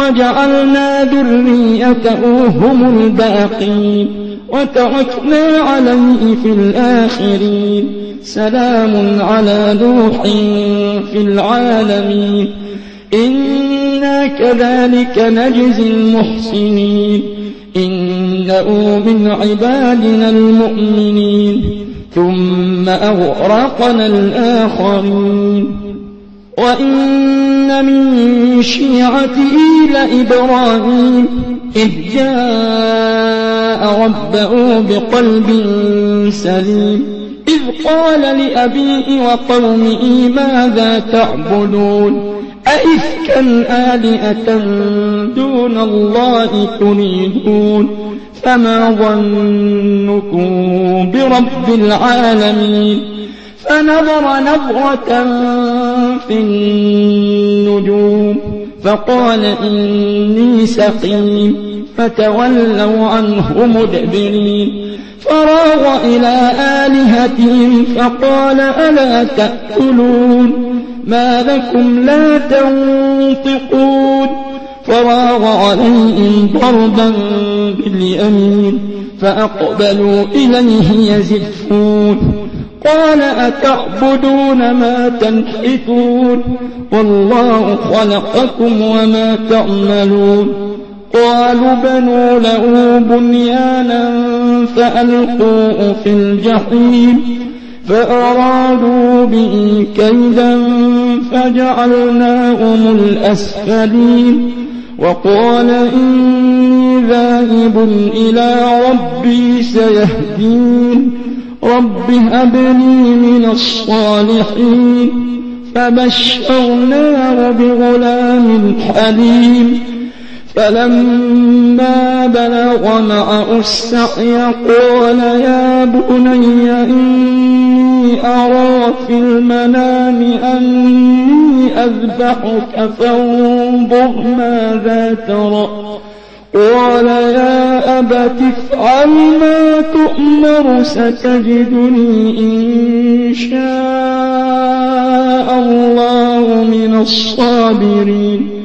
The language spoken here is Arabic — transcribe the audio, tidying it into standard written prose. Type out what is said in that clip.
وجعلنا ذريته هم الباقين وتركنا عليه في الآخرين سلام على نوح في العالمين إنا كذلك نجزي المحسنين إنه من عبادنا المؤمنين ثم أغرقنا الآخرين وإن من شيعته لإبراهيم إذ جاء ربه بقلب سليم إذ قال لأبيه وقومه ماذا تعبدون أئفكا آلهة دون الله تريدون فما ظنكم برب العالمين فنظر نظرة في النجوم فقال إني سقيم فتولوا عنه مدبرين فراغ إلى آلهتهم فقال ألا تأكلون ما لكم لا تنطقون فراغ عليهم ضربا باليمين فأقبلوا إليه يزفون قال أتعبدون ما تنحتون والله خلقكم وما تعملون قالوا بنوا له بنيانا فألقوه في الجحيم فأرادوا به كيدا فجعلناهم الأسفلين وقال إني ذاهب إلى ربي سيهدين رب هب لي من الصالحين فبشرناه بغلام حليم فلما بلغ معه السعي قال يا بني إني أرى في المنام أني أذبحك فانظر ماذا ترى قال يا أبت افعل ما تؤمر ستجدني إن شاء الله من الصابرين